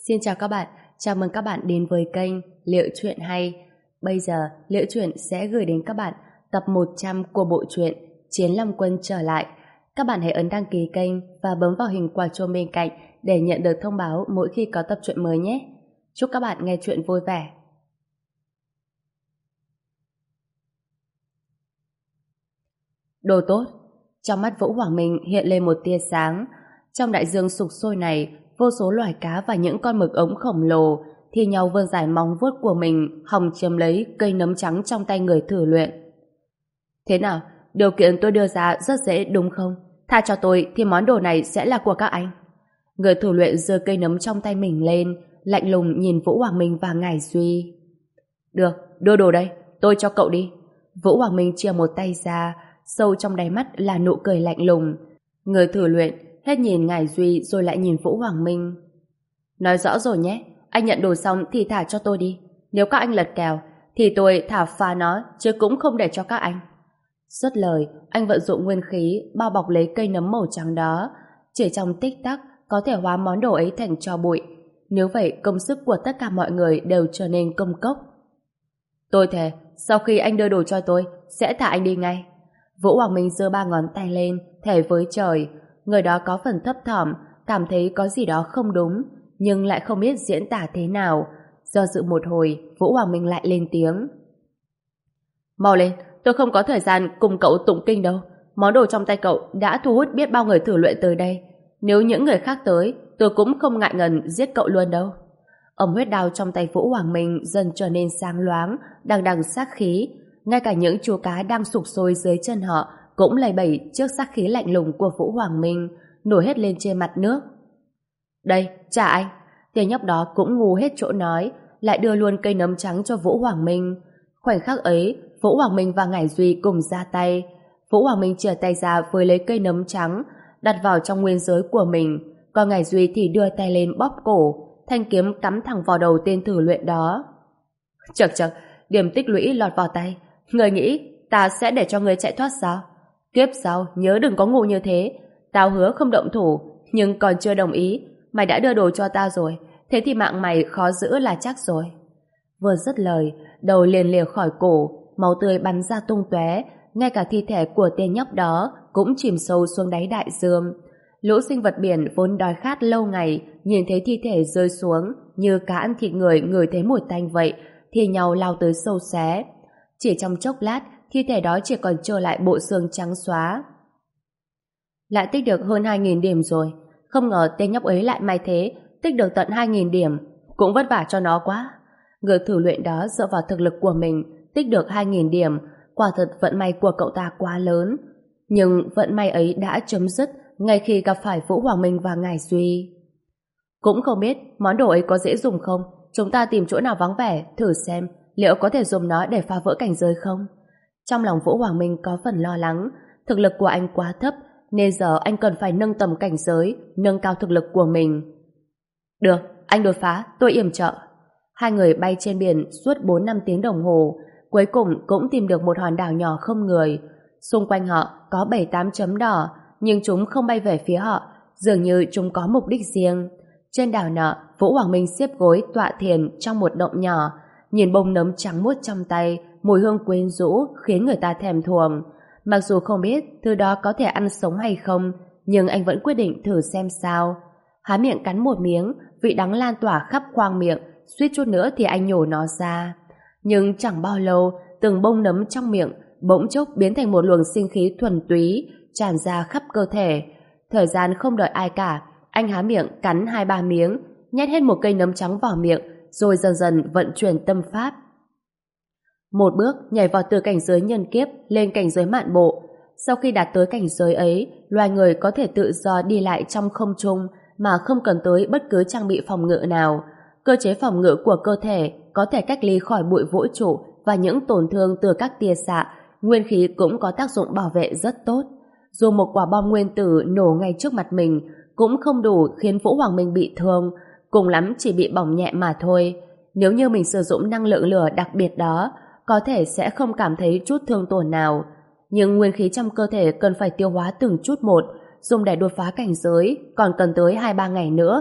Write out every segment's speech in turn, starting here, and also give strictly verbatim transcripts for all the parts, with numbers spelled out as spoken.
Xin chào các bạn, chào mừng các bạn đến với kênh Liệu Truyện Hay. Bây giờ, Liệu Truyện sẽ gửi đến các bạn tập một trăm của bộ truyện Chiến Long Quân trở lại. Các bạn hãy ấn đăng ký kênh và bấm vào hình quả chuông bên cạnh để nhận được thông báo mỗi khi có tập truyện mới nhé. Chúc các bạn nghe truyện vui vẻ. Đồ tốt. Trong mắt Vũ Hoàng Minh hiện lên một tia sáng. Trong đại dương sục sôi này, vô số loài cá và những con mực ống khổng lồ thì nhau vươn dài móng vuốt của mình hòng chiếm lấy cây nấm trắng trong tay người thử luyện. Thế nào? Điều kiện tôi đưa ra rất dễ đúng không? Tha cho tôi thì món đồ này sẽ là của các anh. Người thử luyện giơ cây nấm trong tay mình lên, lạnh lùng nhìn Vũ Hoàng Minh và Ngải Duy. Được, đưa đồ đây, tôi cho cậu đi. Vũ Hoàng Minh chia một tay ra, sâu trong đáy mắt là nụ cười lạnh lùng. Người thử luyện hết nhìn Ngải Duy rồi lại nhìn Vũ Hoàng Minh. Nói rõ rồi nhé, anh nhận đồ xong thì thả cho tôi đi. Nếu các anh lật kèo thì tôi thả phá nó, chứ cũng không để cho các anh. Dứt lời, anh vận dụng nguyên khí bao bọc lấy cây nấm màu trắng đó. Chỉ trong tích tắc có thể hóa món đồ ấy thành tro bụi. Nếu vậy, công sức của tất cả mọi người đều trở nên công cốc. Tôi thề, sau khi anh đưa đồ cho tôi, sẽ thả anh đi ngay. Vũ Hoàng Minh giơ ba ngón tay lên, thề với trời. Người đó có phần thấp thỏm, cảm thấy có gì đó không đúng, nhưng lại không biết diễn tả thế nào. Do dự một hồi, Vũ Hoàng Minh lại lên tiếng. Mau lên, tôi không có thời gian cùng cậu tụng kinh đâu. Món đồ trong tay cậu đã thu hút biết bao người thử luyện tới đây. Nếu những người khác tới, tôi cũng không ngại ngần giết cậu luôn đâu. Ống huyết đao trong tay Vũ Hoàng Minh dần trở nên sáng loáng, đằng đằng sát khí. Ngay cả những chú cá đang sục sôi dưới chân họ cũng lầy bẩy trước sát khí lạnh lùng của Vũ Hoàng Minh, nổi hết lên trên mặt nước. Đây, trả anh. Tên nhóc đó cũng ngu hết chỗ nói, lại đưa luôn cây nấm trắng cho Vũ Hoàng Minh. Khoảnh khắc ấy, Vũ Hoàng Minh và Ngải Duy cùng ra tay. Vũ Hoàng Minh chìa tay ra với lấy cây nấm trắng, đặt vào trong nguyên giới của mình, còn Ngải Duy thì đưa tay lên bóp cổ, thanh kiếm cắm thẳng vào đầu tên thử luyện đó. Chậc chậc, điểm tích lũy lọt vào tay. Người nghĩ ta sẽ để cho người chạy thoát sao? Kiếp sau nhớ đừng có ngu như thế. Tao hứa không động thủ, nhưng còn chưa đồng ý. Mày đã đưa đồ cho ta rồi, thế thì mạng mày khó giữ là chắc rồi. Vừa dứt lời, đầu liền lìa khỏi cổ, máu tươi bắn ra tung tóe, ngay cả thi thể của tên nhóc đó cũng chìm sâu xuống đáy đại dương. Lũ sinh vật biển vốn đói khát lâu ngày, nhìn thấy thi thể rơi xuống như cá ăn thịt người ngửi thấy mùi tanh vậy, thì nhau lao tới sâu xé. Chỉ trong chốc lát, thi thể đó chỉ còn trơ lại bộ xương trắng xóa. Lại tích được hơn hai nghìn điểm rồi. Không ngờ tên nhóc ấy lại may thế, tích được tận hai nghìn điểm. Cũng vất vả cho nó quá. Người thử luyện đó dựa vào thực lực của mình, tích được hai nghìn điểm. Quả thật vận may của cậu ta quá lớn. Nhưng vận may ấy đã chấm dứt ngay khi gặp phải Vũ Hoàng Minh và Ngải Duy. Cũng không biết món đồ ấy có dễ dùng không. Chúng ta tìm chỗ nào vắng vẻ, thử xem liệu có thể dùng nó để phá vỡ cảnh giới không. Trong lòng Vũ Hoàng Minh có phần lo lắng. Thực lực của anh quá thấp, nên giờ anh cần phải nâng tầm cảnh giới, nâng cao thực lực của mình. Được, anh đột phá, tôi yểm trợ. Hai người bay trên biển suốt bốn năm tiếng đồng hồ, cuối cùng cũng tìm được một hòn đảo nhỏ không người. Xung quanh họ có bảy tám chấm đỏ, nhưng chúng không bay về phía họ, dường như chúng có mục đích riêng. Trên đảo nọ, Vũ Hoàng Minh xếp gối tọa thiền trong một động nhỏ, nhìn bông nấm trắng muốt trong tay, mùi hương quyến rũ khiến người ta thèm thuồng. Mặc dù không biết thứ đó có thể ăn sống hay không, nhưng anh vẫn quyết định thử xem sao. Há miệng cắn một miếng, vị đắng lan tỏa khắp khoang miệng, suýt chút nữa thì anh nhổ nó ra. Nhưng chẳng bao lâu, từng bông nấm trong miệng bỗng chốc biến thành một luồng sinh khí thuần túy, tràn ra khắp cơ thể. Thời gian không đợi ai cả, anh há miệng cắn hai ba miếng, nhét hết một cây nấm trắng vào miệng, rồi dần dần vận chuyển tâm pháp. Một bước nhảy vào từ cảnh giới nhân kiếp lên cảnh giới mạn bộ. Sau khi đạt tới cảnh giới ấy, loài người có thể tự do đi lại trong không trung mà không cần tới bất cứ trang bị phòng ngự nào. Cơ chế phòng ngự của cơ thể có thể cách ly khỏi bụi vũ trụ và những tổn thương từ các tia xạ. Nguyên khí cũng có tác dụng bảo vệ rất tốt. Dù một quả bom nguyên tử nổ ngay trước mặt mình cũng không đủ khiến Vũ Hoàng Minh bị thương, cùng lắm chỉ bị bỏng nhẹ mà thôi. Nếu như mình sử dụng năng lượng lửa đặc biệt đó, có thể sẽ không cảm thấy chút thương tổn nào. Nhưng nguyên khí trong cơ thể cần phải tiêu hóa từng chút một, dùng để đột phá cảnh giới còn cần tới hai ba ngày nữa.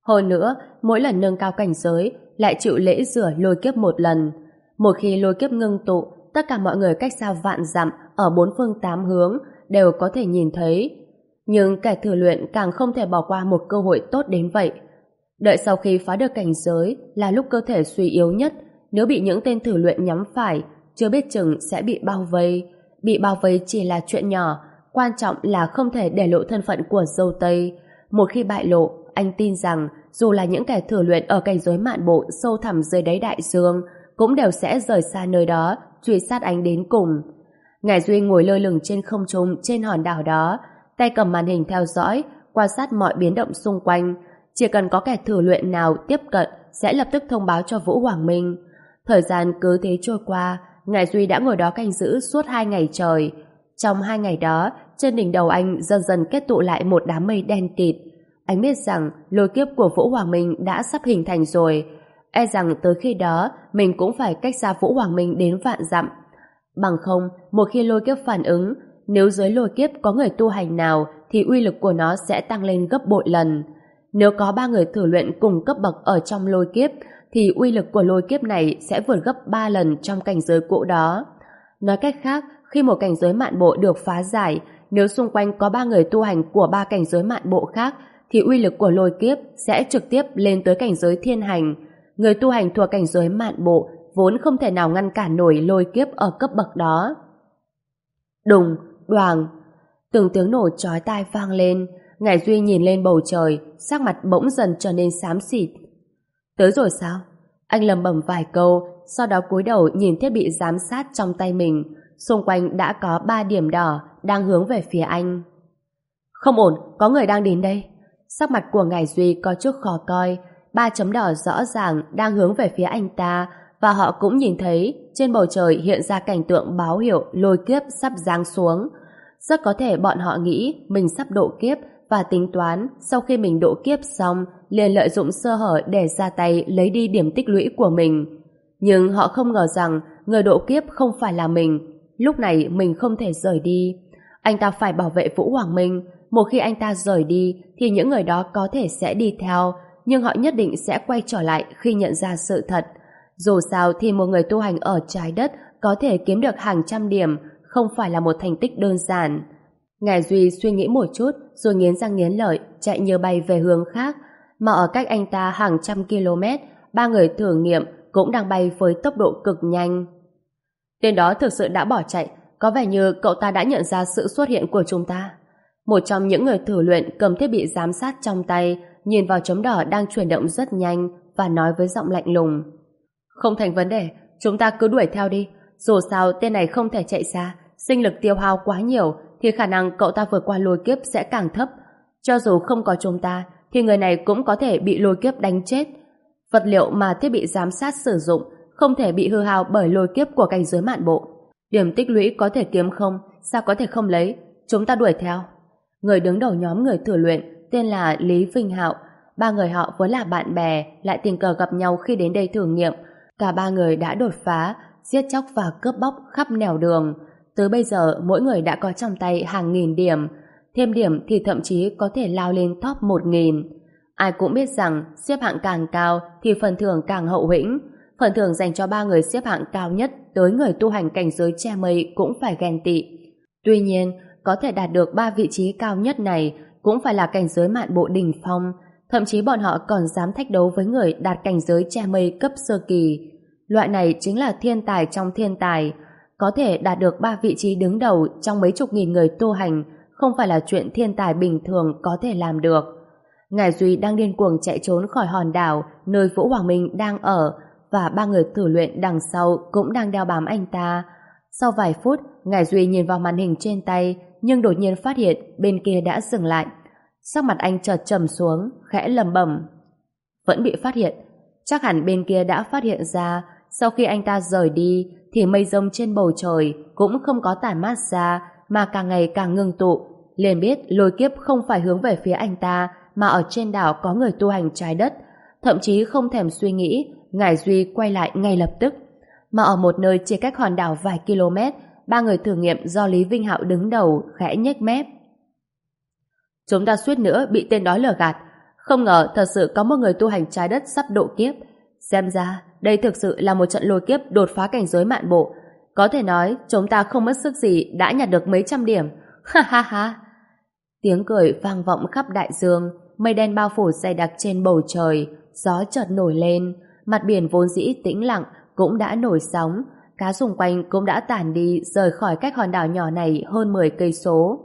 Hơn nữa, mỗi lần nâng cao cảnh giới lại chịu lễ rửa lôi kiếp một lần. Một khi lôi kiếp ngưng tụ, tất cả mọi người cách xa vạn dặm ở bốn phương tám hướng đều có thể nhìn thấy. Nhưng kẻ thử luyện càng không thể bỏ qua một cơ hội tốt đến vậy. Đợi sau khi phá được cảnh giới là lúc cơ thể suy yếu nhất, nếu bị những tên thử luyện nhắm phải, chưa biết chừng sẽ bị bao vây. Bị bao vây chỉ là chuyện nhỏ, quan trọng là không thể để lộ thân phận của dâu Tây. Một khi bại lộ, anh tin rằng dù là những kẻ thử luyện ở cảnh giới mạn bộ sâu thẳm dưới đáy đại dương, cũng đều sẽ rời xa nơi đó, truy sát anh đến cùng. Ngải Duy ngồi lơ lửng trên không trung trên hòn đảo đó, tay cầm màn hình theo dõi, quan sát mọi biến động xung quanh. Chỉ cần có kẻ thử luyện nào tiếp cận sẽ lập tức thông báo cho Vũ Hoàng Minh. Thời gian cứ thế trôi qua, Ngải Duy đã ngồi đó canh giữ suốt hai ngày trời. Trong hai ngày đó, trên đỉnh đầu anh dần dần kết tụ lại một đám mây đen kịt. Anh biết rằng lôi kiếp của Vũ Hoàng Minh đã sắp hình thành rồi. E rằng tới khi đó mình cũng phải cách xa Vũ Hoàng Minh đến vạn dặm. Bằng không, một khi lôi kiếp phản ứng, nếu dưới lôi kiếp có người tu hành nào thì uy lực của nó sẽ tăng lên gấp bội lần. Nếu có ba người thử luyện cùng cấp bậc ở trong lôi kiếp thì uy lực của lôi kiếp này sẽ vượt gấp ba lần trong cảnh giới cũ đó. Nói cách khác, khi một cảnh giới mạn bộ được phá giải, nếu xung quanh có ba người tu hành của ba cảnh giới mạn bộ khác thì uy lực của lôi kiếp sẽ trực tiếp lên tới cảnh giới thiên hành. Người tu hành thuộc cảnh giới mạn bộ vốn không thể nào ngăn cản nổi lôi kiếp ở cấp bậc đó. Đùng, đoàng, từng tiếng nổ chói tai vang lên. Ngải Duy nhìn lên bầu trời, sắc mặt bỗng dần trở nên xám xịt. Tới rồi sao? Anh lẩm bẩm vài câu, sau đó cúi đầu nhìn thiết bị giám sát trong tay mình. Xung quanh đã có ba điểm đỏ đang hướng về phía anh. Không ổn, có người đang đến đây. Sắc mặt của Ngải Duy có chút khó coi. Ba chấm đỏ rõ ràng đang hướng về phía anh ta, và họ cũng nhìn thấy trên bầu trời hiện ra cảnh tượng báo hiệu lôi kiếp sắp giáng xuống. Rất có thể bọn họ nghĩ mình sắp độ kiếp và tính toán sau khi mình độ kiếp xong liền lợi dụng sơ hở để ra tay lấy đi điểm tích lũy của mình. Nhưng họ không ngờ rằng người độ kiếp không phải là mình. Lúc này mình không thể rời đi. Anh ta phải bảo vệ Vũ Hoàng Minh. Một khi anh ta rời đi thì những người đó có thể sẽ đi theo, nhưng họ nhất định sẽ quay trở lại khi nhận ra sự thật. Dù sao thì một người tu hành ở trái đất có thể kiếm được hàng trăm điểm không phải là một thành tích đơn giản. Ngải Duy suy nghĩ một chút rồi nghiến răng nghiến lợi chạy như bay về hướng khác, mà ở cách anh ta hàng trăm km, ba người thử nghiệm cũng đang bay với tốc độ cực nhanh. Tên đó thực sự đã bỏ chạy, có vẻ như cậu ta đã nhận ra sự xuất hiện của chúng ta. Một trong những người thử luyện cầm thiết bị giám sát trong tay, nhìn vào chấm đỏ đang chuyển động rất nhanh và nói với giọng lạnh lùng. Không thành vấn đề, chúng ta cứ đuổi theo đi. Dù sao tên này không thể chạy xa, sinh lực tiêu hao quá nhiều thì khả năng cậu ta vượt qua lôi kiếp sẽ càng thấp. Cho dù không có chúng ta thì người này cũng có thể bị lôi kiếp đánh chết. Vật liệu mà thiết bị giám sát sử dụng không thể bị hư hao bởi lôi kiếp của cảnh giới mạn bộ. Điểm tích lũy có thể kiếm không, sao có thể không lấy? Chúng ta đuổi theo. Người đứng đầu nhóm người thử luyện tên là Lý Vinh Hạo. Ba người họ vốn là bạn bè, lại tình cờ gặp nhau khi đến đây thử nghiệm. Cả ba người đã đột phá, giết chóc và cướp bóc khắp nẻo đường. Tới bây giờ mỗi người đã có trong tay hàng nghìn điểm. Thêm điểm thì thậm chí có thể lao lên top một nghìn. Ai cũng biết rằng xếp hạng càng cao thì phần thưởng càng hậu hĩnh. Phần thưởng dành cho ba người xếp hạng cao nhất tới người tu hành cảnh giới che mây cũng phải ghen tị. Tuy nhiên, có thể đạt được ba vị trí cao nhất này cũng phải là cảnh giới mạn bộ đỉnh phong. Thậm chí bọn họ còn dám thách đấu với người đạt cảnh giới che mây cấp sơ kỳ. Loại này chính là thiên tài trong thiên tài. Có thể đạt được ba vị trí đứng đầu trong mấy chục nghìn người tu hành không phải là chuyện thiên tài bình thường có thể làm được. Ngải Duy đang điên cuồng chạy trốn khỏi hòn đảo nơi Vũ Hoàng Minh đang ở, và ba người thử luyện đằng sau cũng đang đeo bám anh ta. Sau vài phút, Ngải Duy nhìn vào màn hình trên tay, nhưng đột nhiên phát hiện bên kia đã dừng lại. Sắc mặt anh chợt trầm xuống, khẽ lẩm bẩm. Vẫn bị phát hiện. Chắc hẳn bên kia đã phát hiện ra, sau khi anh ta rời đi thì mây rông trên bầu trời cũng không có tản mát ra mà càng ngày càng ngưng tụ. Liền biết lôi kiếp không phải hướng về phía anh ta, mà ở trên đảo có người tu hành trái đất. Thậm chí không thèm suy nghĩ, Ngải Duy quay lại ngay lập tức. Mà ở một nơi chỉ cách hòn đảo vài km, ba người thử nghiệm do Lý Vinh Hạo đứng đầu khẽ nhếch mép. Chúng ta suýt nữa bị tên đó lừa gạt. Không ngờ thật sự có một người tu hành trái đất sắp độ kiếp. Xem ra, đây thực sự là một trận lôi kiếp đột phá cảnh giới mạn bộ. Có thể nói, chúng ta không mất sức gì đã nhặt được mấy trăm điểm. Ha ha ha! Tiếng cười vang vọng khắp đại dương, mây đen bao phủ dày đặc trên bầu trời, gió chợt nổi lên, mặt biển vốn dĩ tĩnh lặng cũng đã nổi sóng, cá xung quanh cũng đã tản đi rời khỏi cách hòn đảo nhỏ này hơn mười cây số.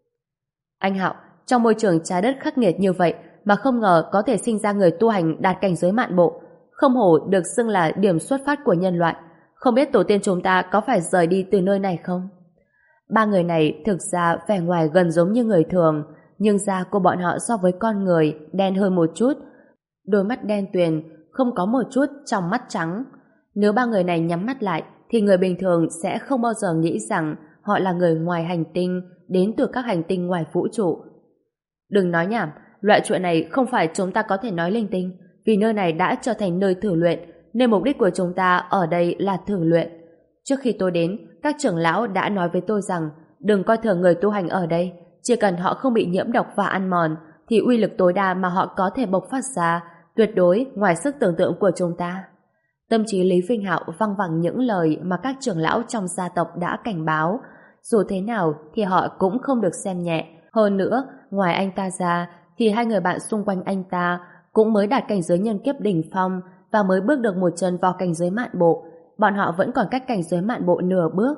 Anh Hạo, trong môi trường trái đất khắc nghiệt như vậy mà không ngờ có thể sinh ra người tu hành đạt cảnh giới mạn bộ, không hổ được xưng là điểm xuất phát của nhân loại. Không biết tổ tiên chúng ta có phải rời đi từ nơi này không? Ba người này thực ra vẻ ngoài gần giống như người thường, nhưng da của bọn họ so với con người đen hơn một chút. Đôi mắt đen tuyền, không có một chút trong mắt trắng. Nếu ba người này nhắm mắt lại, thì người bình thường sẽ không bao giờ nghĩ rằng họ là người ngoài hành tinh, đến từ các hành tinh ngoài vũ trụ. Đừng nói nhảm, loại chuyện này không phải chúng ta có thể nói linh tinh, vì nơi này đã trở thành nơi thử luyện, nên mục đích của chúng ta ở đây là thử luyện. Trước khi tôi đến, các trưởng lão đã nói với tôi rằng đừng coi thường người tu hành ở đây, chỉ cần họ không bị nhiễm độc và ăn mòn, thì uy lực tối đa mà họ có thể bộc phát ra tuyệt đối ngoài sức tưởng tượng của chúng ta. Tâm trí Lý Vinh Hạo văng vẳng những lời mà các trưởng lão trong gia tộc đã cảnh báo. Dù thế nào thì họ cũng không được xem nhẹ. Hơn nữa, ngoài anh ta ra, thì hai người bạn xung quanh anh ta cũng mới đạt cảnh giới nhân kiếp đỉnh phong và mới bước được một chân vào cảnh giới mạn bộ. Bọn họ vẫn còn cách cảnh giới mạn bộ nửa bước.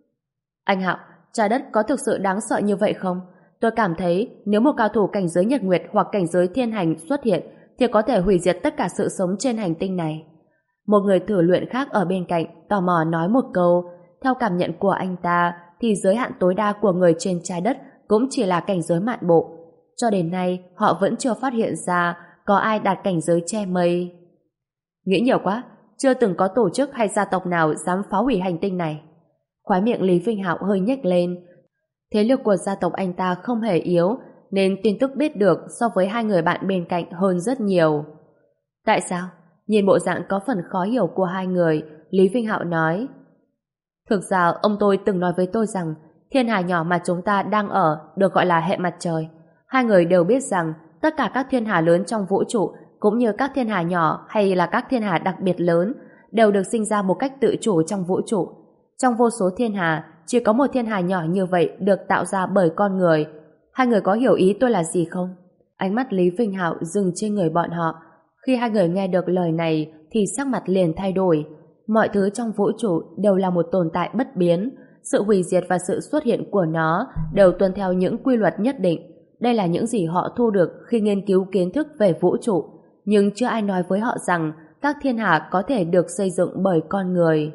Anh Hạo, trái đất có thực sự đáng sợ như vậy không? Tôi cảm thấy nếu một cao thủ cảnh giới nhật nguyệt hoặc cảnh giới thiên hành xuất hiện thì có thể hủy diệt tất cả sự sống trên hành tinh này. Một người thử luyện khác ở bên cạnh tò mò nói một câu. Theo cảm nhận của anh ta thì giới hạn tối đa của người trên trái đất cũng chỉ là cảnh giới mạn bộ. Cho đến nay họ vẫn chưa phát hiện ra có ai đạt cảnh giới che mây. Nghĩ nhiều quá, chưa từng có tổ chức hay gia tộc nào dám phá hủy hành tinh này. Khóe miệng Lý Vinh Hạo hơi nhếch lên. Thế lực của gia tộc anh ta không hề yếu, nên tin tức biết được so với hai người bạn bên cạnh hơn rất nhiều. Tại sao? Nhìn bộ dạng có phần khó hiểu của hai người, Lý Vinh Hạo nói: Thực ra ông tôi từng nói với tôi rằng thiên hà nhỏ mà chúng ta đang ở được gọi là hệ mặt trời. Hai người đều biết rằng tất cả các thiên hà lớn trong vũ trụ cũng như các thiên hà nhỏ hay là các thiên hà đặc biệt lớn đều được sinh ra một cách tự chủ trong vũ trụ. Trong vô số thiên hà, chỉ có một thiên hà nhỏ như vậy được tạo ra bởi con người. Hai người có hiểu ý tôi là gì không? Ánh mắt Lý Vinh Hạo dừng trên người bọn họ. Khi hai người nghe được lời này thì sắc mặt liền thay đổi. Mọi thứ trong vũ trụ đều là một tồn tại bất biến. Sự hủy diệt và sự xuất hiện của nó đều tuân theo những quy luật nhất định. Đây là những gì họ thu được khi nghiên cứu kiến thức về vũ trụ. Nhưng chưa ai nói với họ rằng các thiên hà có thể được xây dựng bởi con người.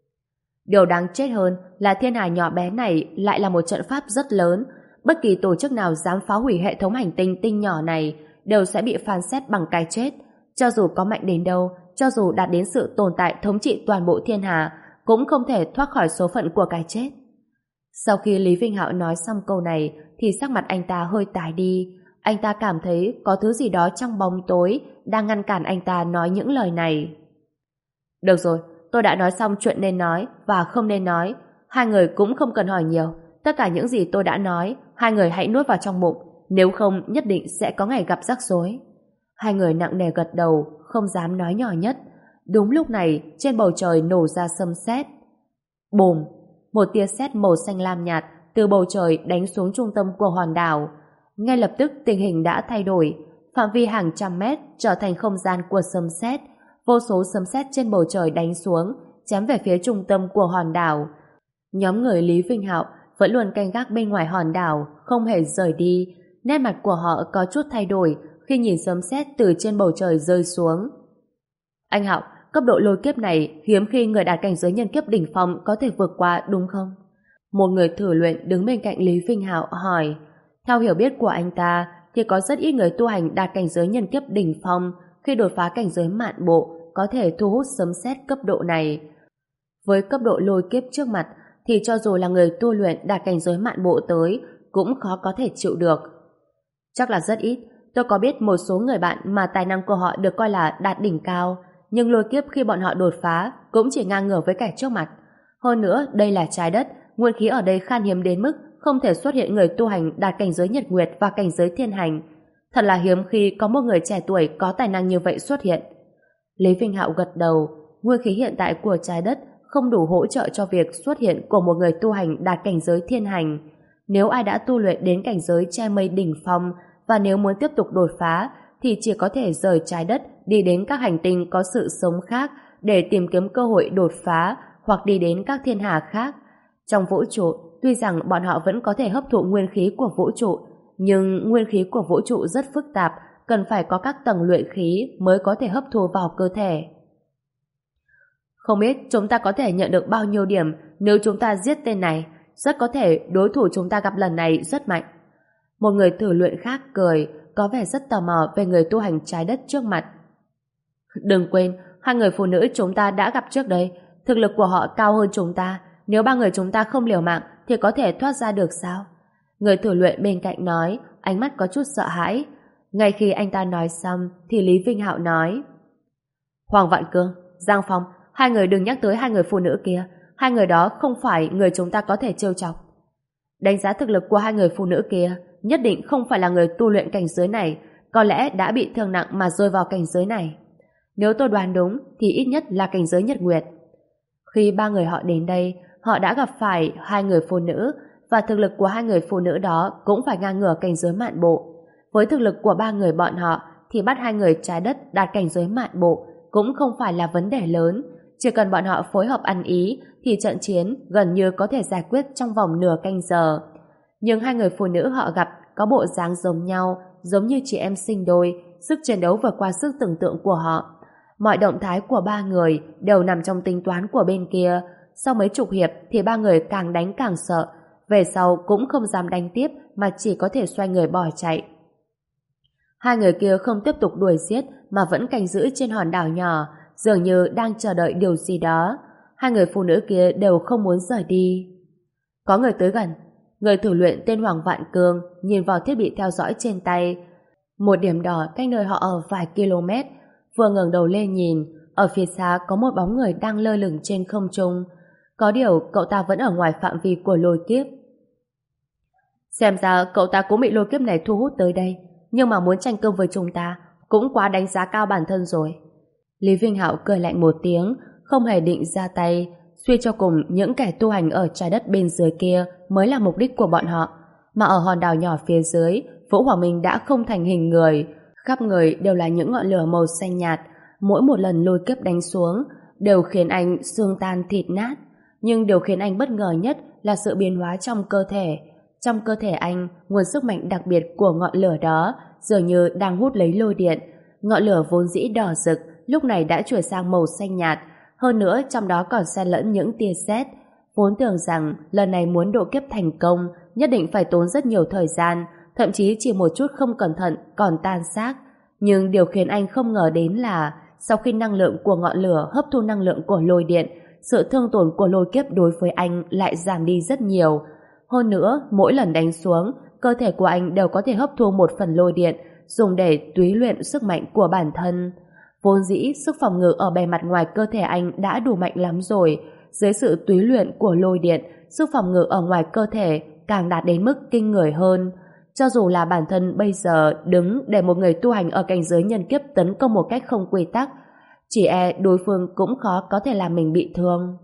Điều đáng chết hơn là thiên hà nhỏ bé này lại là một trận pháp rất lớn. Bất kỳ tổ chức nào dám phá hủy hệ thống hành tinh tinh nhỏ này đều sẽ bị phán xét bằng cái chết. Cho dù có mạnh đến đâu, cho dù đạt đến sự tồn tại thống trị toàn bộ thiên hà, cũng không thể thoát khỏi số phận của cái chết. Sau khi Lý Vinh Hạo nói xong câu này thì sắc mặt anh ta hơi tái đi. Anh ta cảm thấy có thứ gì đó trong bóng tối đang ngăn cản anh ta nói những lời này. Được rồi, tôi đã nói xong chuyện nên nói và không nên nói. Hai người cũng không cần hỏi nhiều. Tất cả những gì tôi đã nói, hai người hãy nuốt vào trong bụng. Nếu không, nhất định sẽ có ngày gặp rắc rối. Hai người nặng nề gật đầu, không dám nói nhỏ nhất. Đúng lúc này, trên bầu trời nổ ra sấm sét. Bùm! Một tia sét màu xanh lam nhạt từ bầu trời đánh xuống trung tâm của hòn đảo. Ngay lập tức tình hình đã thay đổi. Phạm vi hàng trăm mét trở thành không gian của sấm sét. Vô số sấm sét trên bầu trời đánh xuống, chém về phía trung tâm của hòn đảo. Nhóm người Lý Vinh Hạo vẫn luôn canh gác bên ngoài hòn đảo, không hề rời đi. Nét mặt của họ có chút thay đổi khi nhìn sấm sét từ trên bầu trời rơi xuống. Anh Hạo, cấp độ lôi kiếp này hiếm khi người đạt cảnh giới nhân kiếp đỉnh phong có thể vượt qua đúng không? Một người thử luyện đứng bên cạnh Lý Vinh Hạo hỏi. Theo hiểu biết của anh ta thì có rất ít người tu hành đạt cảnh giới nhân kiếp đỉnh phong khi đột phá cảnh giới mạn bộ có thể thu hút sấm sét cấp độ này. Với cấp độ lôi kiếp trước mặt thì cho dù là người tu luyện đạt cảnh giới mạn bộ tới cũng khó có thể chịu được. Chắc là rất ít. Tôi có biết một số người bạn mà tài năng của họ được coi là đạt đỉnh cao, nhưng lôi kiếp khi bọn họ đột phá cũng chỉ ngang ngửa với kẻ trước mặt. Hơn nữa, đây là trái đất, nguyên khí ở đây khan hiếm đến mức không thể xuất hiện người tu hành đạt cảnh giới nhật nguyệt và cảnh giới thiên hành. Thật là hiếm khi có một người trẻ tuổi có tài năng như vậy xuất hiện. Lý Vinh Hạo gật đầu. Nguyên khí hiện tại của trái đất không đủ hỗ trợ cho việc xuất hiện của một người tu hành đạt cảnh giới thiên hành. Nếu ai đã tu luyện đến cảnh giới che mây đỉnh phong và nếu muốn tiếp tục đột phá thì chỉ có thể rời trái đất đi đến các hành tinh có sự sống khác để tìm kiếm cơ hội đột phá hoặc đi đến các thiên hà khác. Trong vũ trụ, tuy rằng bọn họ vẫn có thể hấp thụ nguyên khí của vũ trụ, nhưng nguyên khí của vũ trụ rất phức tạp, cần phải có các tầng luyện khí mới có thể hấp thu vào cơ thể. Không biết chúng ta có thể nhận được bao nhiêu điểm nếu chúng ta giết tên này. Rất có thể đối thủ chúng ta gặp lần này rất mạnh. Một người thử luyện khác cười, có vẻ rất tò mò về người tu hành trái đất trước mặt. Đừng quên, hai người phụ nữ chúng ta đã gặp trước đây, thực lực của họ cao hơn chúng ta. Nếu ba người chúng ta không liều mạng thì có thể thoát ra được sao? Người thử luyện bên cạnh nói, ánh mắt có chút sợ hãi. Ngay khi anh ta nói xong thì Lý Vinh Hạo nói: Hoàng Vạn Cương, Giang Phong, hai người đừng nhắc tới hai người phụ nữ kia. Hai người đó không phải người chúng ta có thể trêu chọc. Đánh giá thực lực của hai người phụ nữ kia, nhất định không phải là người tu luyện cảnh giới này, có lẽ đã bị thương nặng mà rơi vào cảnh giới này. Nếu tôi đoán đúng thì ít nhất là cảnh giới Nhật Nguyệt. Khi ba người họ đến đây, họ đã gặp phải hai người phụ nữ và thực lực của hai người phụ nữ đó cũng phải ngang ngửa cảnh giới mạn bộ. Với thực lực của ba người bọn họ thì bắt hai người trái đất đạt cảnh giới mạn bộ cũng không phải là vấn đề lớn. Chỉ cần bọn họ phối hợp ăn ý thì trận chiến gần như có thể giải quyết trong vòng nửa canh giờ. Nhưng hai người phụ nữ họ gặp có bộ dáng giống nhau, giống như chị em sinh đôi, sức chiến đấu vượt qua sức tưởng tượng của họ. Mọi động thái của ba người đều nằm trong tính toán của bên kia. Sau mấy chục hiệp thì ba người càng đánh càng sợ, về sau cũng không dám đánh tiếp mà chỉ có thể xoay người bỏ chạy. Hai người kia không tiếp tục đuổi giết mà vẫn canh giữ trên hòn đảo nhỏ, dường như đang chờ đợi điều gì đó. Hai người phụ nữ kia đều không muốn rời đi. Có người tới gần. Người thử luyện tên Hoàng Vạn Cương nhìn vào thiết bị theo dõi trên tay. Một điểm đỏ cách nơi họ ở vài km. Vừa ngẩng đầu lên nhìn, ở phía xa có một bóng người đang lơ lửng trên không trung. Có điều cậu ta vẫn ở ngoài phạm vi của lôi kiếp. Xem ra cậu ta cũng bị lôi kiếp này thu hút tới đây, nhưng mà muốn tranh cơm với chúng ta cũng quá đánh giá cao bản thân rồi. Lý Vinh Hạo cười lạnh một tiếng, không hề định ra tay. Suy cho cùng những kẻ tu hành ở trái đất bên dưới kia mới là mục đích của bọn họ. Mà ở hòn đảo nhỏ phía dưới, Vũ Hoàng Minh đã không thành hình người, khắp người đều là những ngọn lửa màu xanh nhạt. Mỗi một lần lôi kiếp đánh xuống đều khiến anh xương tan thịt nát. Nhưng điều khiến anh bất ngờ nhất là sự biến hóa trong cơ thể. Trong cơ thể anh, nguồn sức mạnh đặc biệt của ngọn lửa đó dường như đang hút lấy lôi điện. Ngọn lửa vốn dĩ đỏ rực lúc này đã chuyển sang màu xanh nhạt, hơn nữa trong đó còn xen lẫn những tia sét. Vốn tưởng rằng lần này muốn độ kiếp thành công nhất định phải tốn rất nhiều thời gian, thậm chí chỉ một chút không cẩn thận còn tan xác. Nhưng điều khiến anh không ngờ đến là sau khi năng lượng của ngọn lửa hấp thu năng lượng của lôi điện, sự thương tổn của lôi kiếp đối với anh lại giảm đi rất nhiều. Hơn nữa, mỗi lần đánh xuống, cơ thể của anh đều có thể hấp thu một phần lôi điện, dùng để túy luyện sức mạnh của bản thân. Vốn dĩ, sức phòng ngự ở bề mặt ngoài cơ thể anh đã đủ mạnh lắm rồi. Dưới sự túy luyện của lôi điện, sức phòng ngự ở ngoài cơ thể càng đạt đến mức kinh người hơn. Cho dù là bản thân bây giờ đứng để một người tu hành ở cảnh giới nhân kiếp tấn công một cách không quy tắc, chỉ e đối phương cũng khó có thể làm mình bị thương.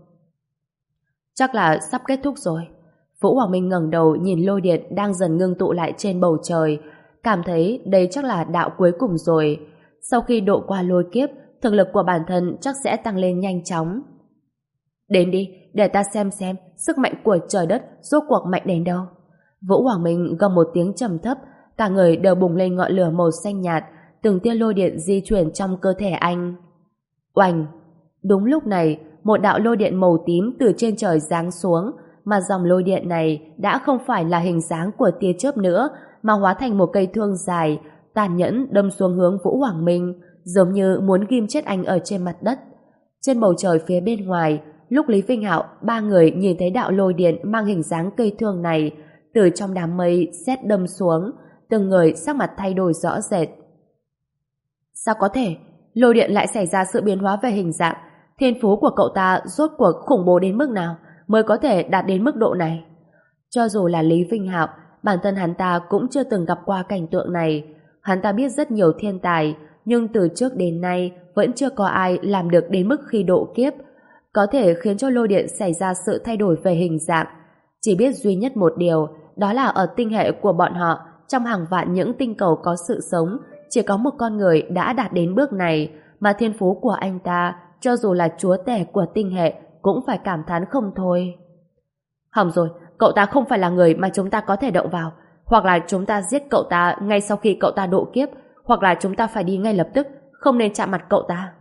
Chắc là sắp kết thúc rồi. Vũ Hoàng Minh ngẩng đầu nhìn lôi điện đang dần ngưng tụ lại trên bầu trời, cảm thấy đây chắc là đạo cuối cùng rồi. Sau khi độ qua lôi kiếp, thực lực của bản thân chắc sẽ tăng lên nhanh chóng. Đến đi, để ta xem xem sức mạnh của trời đất rốt cuộc mạnh đến đâu. Vũ Hoàng Minh gầm một tiếng trầm thấp, cả người đều bùng lên ngọn lửa màu xanh nhạt, từng tia lôi điện di chuyển trong cơ thể anh. Oành! Đúng lúc này, một đạo lôi điện màu tím từ trên trời giáng xuống, mà dòng lôi điện này đã không phải là hình dáng của tia chớp nữa, mà hóa thành một cây thương dài, tàn nhẫn đâm xuống hướng Vũ Hoàng Minh, giống như muốn ghim chết anh ở trên mặt đất. Trên bầu trời phía bên ngoài, lúc Lý Vinh Hạo ba người nhìn thấy đạo lôi điện mang hình dáng cây thương này, từ trong đám mây sét đâm xuống, từng người sắc mặt thay đổi rõ rệt. Sao có thể? Lôi điện lại xảy ra sự biến hóa về hình dạng. Thiên phú của cậu ta rốt cuộc khủng bố đến mức nào mới có thể đạt đến mức độ này? Cho dù là Lý Vinh Hạo, bản thân hắn ta cũng chưa từng gặp qua cảnh tượng này. Hắn ta biết rất nhiều thiên tài, nhưng từ trước đến nay vẫn chưa có ai làm được đến mức khi độ kiếp, có thể khiến cho lôi điện xảy ra sự thay đổi về hình dạng. Chỉ biết duy nhất một điều, đó là ở tinh hệ của bọn họ, trong hàng vạn những tinh cầu có sự sống, chỉ có một con người đã đạt đến bước này, mà thiên phú của anh ta, cho dù là chúa tể của tinh hệ, cũng phải cảm thán không thôi. Hỏng rồi, cậu ta không phải là người mà chúng ta có thể động vào, hoặc là chúng ta giết cậu ta ngay sau khi cậu ta độ kiếp, hoặc là chúng ta phải đi ngay lập tức, không nên chạm mặt cậu ta.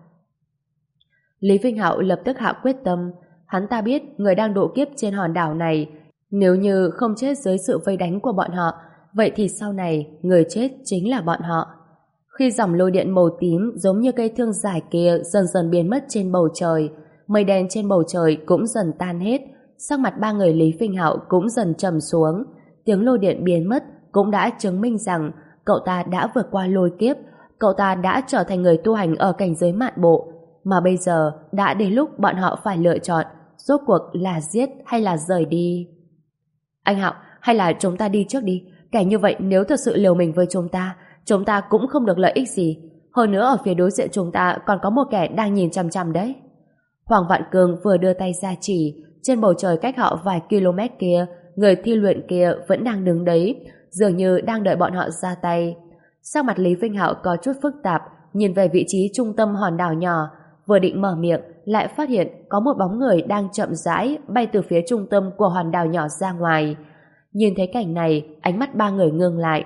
Lý Vinh Hạo lập tức hạ quyết tâm. Hắn ta biết người đang độ kiếp trên hòn đảo này, nếu như không chết dưới sự vây đánh của bọn họ, vậy thì sau này người chết chính là bọn họ. Khi dòng lôi điện màu tím giống như cây thương dài kia dần dần biến mất trên bầu trời, mây đen trên bầu trời cũng dần tan hết, sắc mặt ba người Lý Vinh Hạo cũng dần trầm xuống. Tiếng lôi điện biến mất cũng đã chứng minh rằng cậu ta đã vượt qua lôi kiếp, cậu ta đã trở thành người tu hành ở cảnh giới mạn bộ, mà bây giờ đã đến lúc bọn họ phải lựa chọn, rốt cuộc là giết hay là rời đi. Anh Hạo, hay là chúng ta đi trước đi, kẻ như vậy nếu thật sự liều mình với chúng ta, chúng ta cũng không được lợi ích gì. Hơn nữa ở phía đối diện chúng ta còn có một kẻ đang nhìn chằm chằm đấy. Hoàng Vạn Cường vừa đưa tay ra chỉ, trên bầu trời cách họ vài km kia, người thi luyện kia vẫn đang đứng đấy, dường như đang đợi bọn họ ra tay. Sắc mặt Lý Vinh Hạo có chút phức tạp, nhìn về vị trí trung tâm hòn đảo nhỏ, vừa định mở miệng, lại phát hiện có một bóng người đang chậm rãi bay từ phía trung tâm của hòn đảo nhỏ ra ngoài. Nhìn thấy cảnh này, ánh mắt ba người ngưng lại.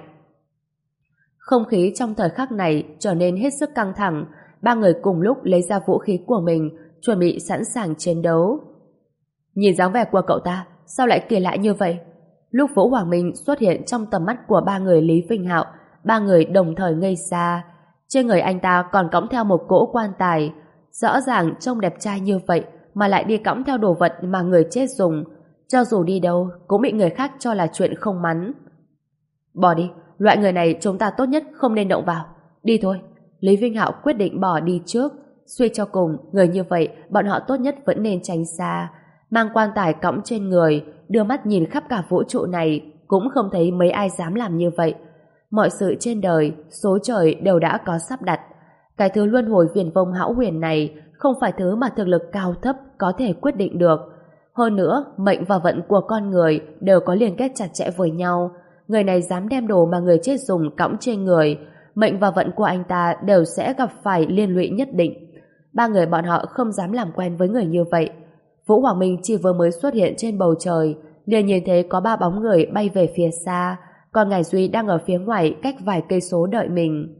Không khí trong thời khắc này trở nên hết sức căng thẳng, ba người cùng lúc lấy ra vũ khí của mình, chuẩn bị sẵn sàng chiến đấu. Nhìn dáng vẻ của cậu ta, sao lại kỳ lạ như vậy? Lúc Vũ Hoàng Minh xuất hiện trong tầm mắt của ba người Lý Vinh Hạo, ba người đồng thời ngây ra. Trên người anh ta còn cõng theo một cỗ quan tài, rõ ràng trông đẹp trai như vậy mà lại đi cõng theo đồ vật mà người chết dùng, cho dù đi đâu cũng bị người khác cho là chuyện không mắn. Bỏ đi, loại người này chúng ta tốt nhất không nên động vào. Đi thôi. Lý Vinh Hạo quyết định bỏ đi trước. Suy cho cùng, người như vậy bọn họ tốt nhất vẫn nên tránh xa. Mang quan tài cõng trên người, đưa mắt nhìn khắp cả vũ trụ này, cũng không thấy mấy ai dám làm như vậy. Mọi sự trên đời, số trời đều đã có sắp đặt. Cái thứ luân hồi viển vông hão huyền này không phải thứ mà thực lực cao thấp có thể quyết định được. Hơn nữa, mệnh và vận của con người đều có liên kết chặt chẽ với nhau. Người này dám đem đồ mà người chết dùng cõng trên người, mệnh và vận của anh ta đều sẽ gặp phải liên lụy nhất định. Ba người bọn họ không dám làm quen với người như vậy. Vũ Hoàng Minh chỉ vừa mới xuất hiện trên bầu trời, liền nhìn thấy có ba bóng người bay về phía xa, còn Ngải Duy đang ở phía ngoài cách vài cây số đợi mình.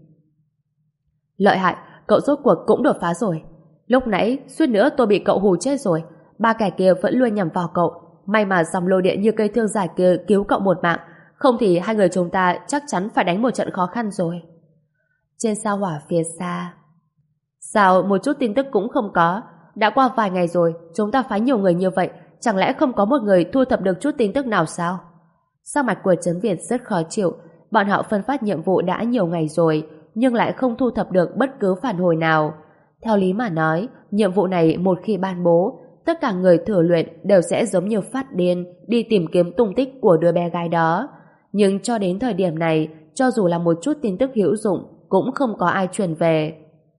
Lợi hại, cậu rốt cuộc cũng đột phá rồi. Lúc nãy suýt nữa tôi bị cậu hù chết rồi. Ba kẻ kia vẫn luôn nhằm vào cậu. May mà dòng lôi điện như cây thương dài kia cứu cậu một mạng, không thì hai người chúng ta chắc chắn phải đánh một trận khó khăn rồi. Trên sao hỏa phía xa, sao một chút tin tức cũng không có? Đã qua vài ngày rồi, chúng ta phái nhiều người như vậy, chẳng lẽ không có một người thu thập được chút tin tức nào sao? Sắc mặt của Trấn Việt rất khó chịu. Bọn họ phân phát nhiệm vụ đã nhiều ngày rồi, nhưng lại không thu thập được bất cứ phản hồi nào. Theo lý mà nói, nhiệm vụ này một khi ban bố, tất cả người thử luyện đều sẽ giống như phát điên đi tìm kiếm tung tích của đứa bé gái đó. Nhưng cho đến thời điểm này, cho dù là một chút tin tức hữu dụng, cũng không có ai truyền về.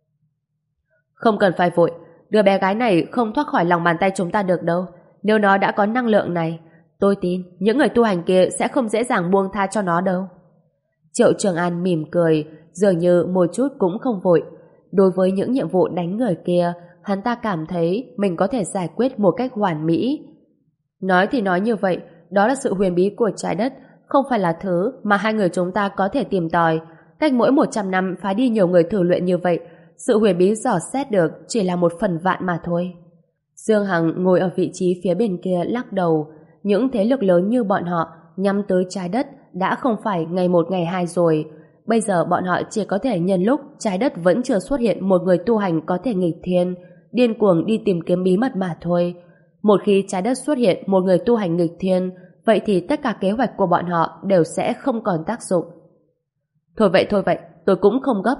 Không cần phải vội, đứa bé gái này không thoát khỏi lòng bàn tay chúng ta được đâu. Nếu nó đã có năng lượng này, tôi tin những người tu hành kia sẽ không dễ dàng buông tha cho nó đâu. Triệu Trường An mỉm cười, dường như một chút cũng không vội. Đối với những nhiệm vụ đánh người kia, hắn ta cảm thấy mình có thể giải quyết một cách hoàn mỹ. Nói thì nói như vậy, đó là sự huyền bí của trái đất, không phải là thứ mà hai người chúng ta có thể tìm tòi. Cách mỗi một trăm năm phái đi nhiều người thử luyện như vậy, sự huyền bí dò xét được chỉ là một phần vạn mà thôi. Dương Hằng ngồi ở vị trí phía bên kia lắc đầu. Những thế lực lớn như bọn họ nhắm tới trái đất đã không phải ngày một ngày hai rồi. Bây giờ bọn họ chỉ có thể nhân lúc trái đất vẫn chưa xuất hiện một người tu hành có thể nghịch thiên, điên cuồng đi tìm kiếm bí mật mà thôi. Một khi trái đất xuất hiện một người tu hành nghịch thiên, vậy thì tất cả kế hoạch của bọn họ đều sẽ không còn tác dụng. Thôi vậy thôi vậy, tôi cũng không gấp.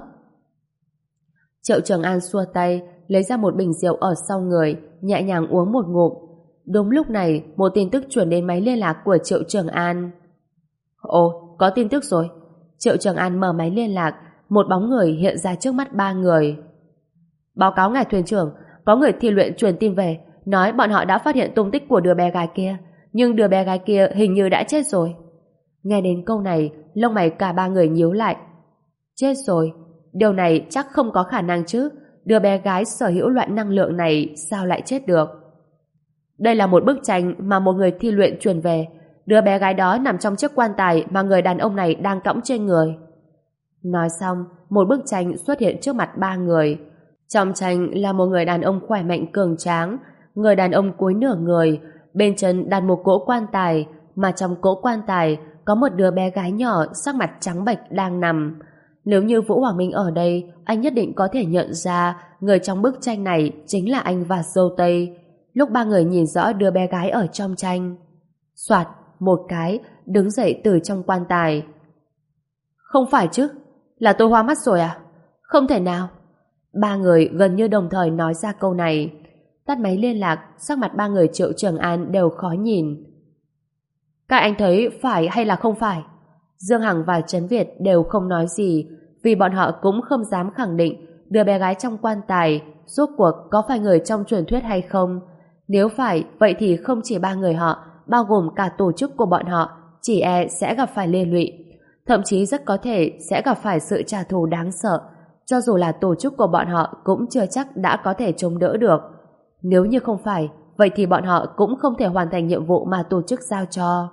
Triệu Trường An xua tay, lấy ra một bình rượu ở sau người, nhẹ nhàng uống một ngụm. Đúng lúc này, một tin tức chuyển đến máy liên lạc của Triệu Trường An. Ồ, có tin tức rồi. Triệu Trường An mở máy liên lạc, một bóng người hiện ra trước mắt ba người. Báo cáo ngài thuyền trưởng, có người thi luyện truyền tin về, nói bọn họ đã phát hiện tung tích của đứa bé gái kia, nhưng đứa bé gái kia hình như đã chết rồi. Nghe đến câu này, lông mày cả ba người nhíu lại. Chết rồi? Điều này chắc không có khả năng chứ. Đứa bé gái sở hữu loại năng lượng này sao lại chết được? Đây là một bức tranh mà một người thi luyện truyền về. Đứa bé gái đó nằm trong chiếc quan tài mà người đàn ông này đang cõng trên người. Nói xong, một bức tranh xuất hiện trước mặt ba người. Trong tranh là một người đàn ông khỏe mạnh cường tráng, người đàn ông cúi nửa người, bên chân đặt một cỗ quan tài, mà trong cỗ quan tài có một đứa bé gái nhỏ sắc mặt trắng bệch đang nằm. Nếu như Vũ Hoàng Minh ở đây, anh nhất định có thể nhận ra người trong bức tranh này chính là anh và Dâu Tây. Lúc ba người nhìn rõ đứa bé gái ở trong tranh, soạt một cái đứng dậy từ trong quan tài. Không phải chứ? Là tôi hoa mắt rồi à? Không thể nào. Ba người gần như đồng thời nói ra câu này. Tắt máy liên lạc, sắc mặt ba người Triệu Trường An đều khó nhìn. Các anh thấy phải hay là không phải? Dương Hằng và Trấn Việt đều không nói gì, vì bọn họ cũng không dám khẳng định đứa bé gái trong quan tài rốt cuộc có phải người trong truyền thuyết hay không. Nếu phải, vậy thì không chỉ ba người họ, bao gồm cả tổ chức của bọn họ, chỉ e sẽ gặp phải liên lụy. Thậm chí rất có thể sẽ gặp phải sự trả thù đáng sợ. Cho dù là tổ chức của bọn họ cũng chưa chắc đã có thể chống đỡ được. Nếu như không phải, vậy thì bọn họ cũng không thể hoàn thành nhiệm vụ mà tổ chức giao cho.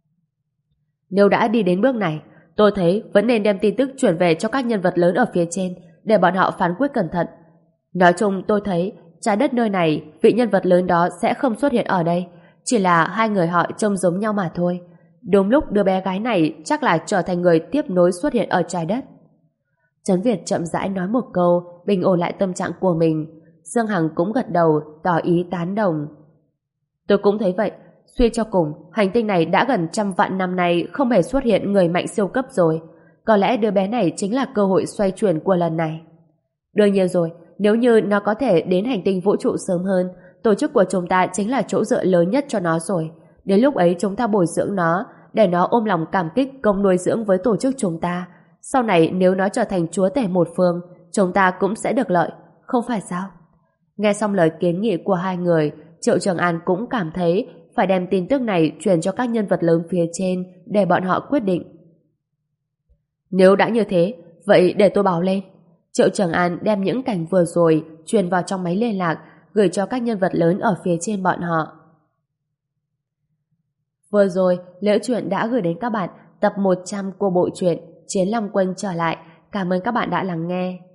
Nếu đã đi đến bước này, tôi thấy vẫn nên đem tin tức chuyển về cho các nhân vật lớn ở phía trên để bọn họ phán quyết cẩn thận. Nói chung tôi thấy trái đất nơi này vị nhân vật lớn đó sẽ không xuất hiện ở đây, chỉ là hai người họ trông giống nhau mà thôi. Đúng lúc đứa bé gái này chắc là trở thành người tiếp nối xuất hiện ở trái đất. Trấn Việt chậm rãi nói một câu, bình ổn lại tâm trạng của mình. Dương Hằng cũng gật đầu, tỏ ý tán đồng. Tôi cũng thấy vậy. Suy cho cùng, hành tinh này đã gần trăm vạn năm nay không hề xuất hiện người mạnh siêu cấp rồi. Có lẽ đứa bé này chính là cơ hội xoay chuyển của lần này. Đương nhiên rồi, nếu như nó có thể đến hành tinh vũ trụ sớm hơn, tổ chức của chúng ta chính là chỗ dựa lớn nhất cho nó rồi. Đến lúc ấy chúng ta bồi dưỡng nó, để nó ôm lòng cảm kích công nuôi dưỡng với tổ chức chúng ta. Sau này nếu nó trở thành chúa tể một phương, chúng ta cũng sẽ được lợi, không phải sao? Nghe xong lời kiến nghị của hai người, Triệu Trường An cũng cảm thấy phải đem tin tức này truyền cho các nhân vật lớn phía trên để bọn họ quyết định. Nếu đã như thế, vậy để tôi báo lên. Triệu Trường An đem những cảnh vừa rồi truyền vào trong máy liên lạc, gửi cho các nhân vật lớn ở phía trên bọn họ. Vừa rồi, Liễu Chuyện đã gửi đến các bạn tập một trăm của bộ truyện Chiến Long Quân trở lại. Cảm ơn các bạn đã lắng nghe.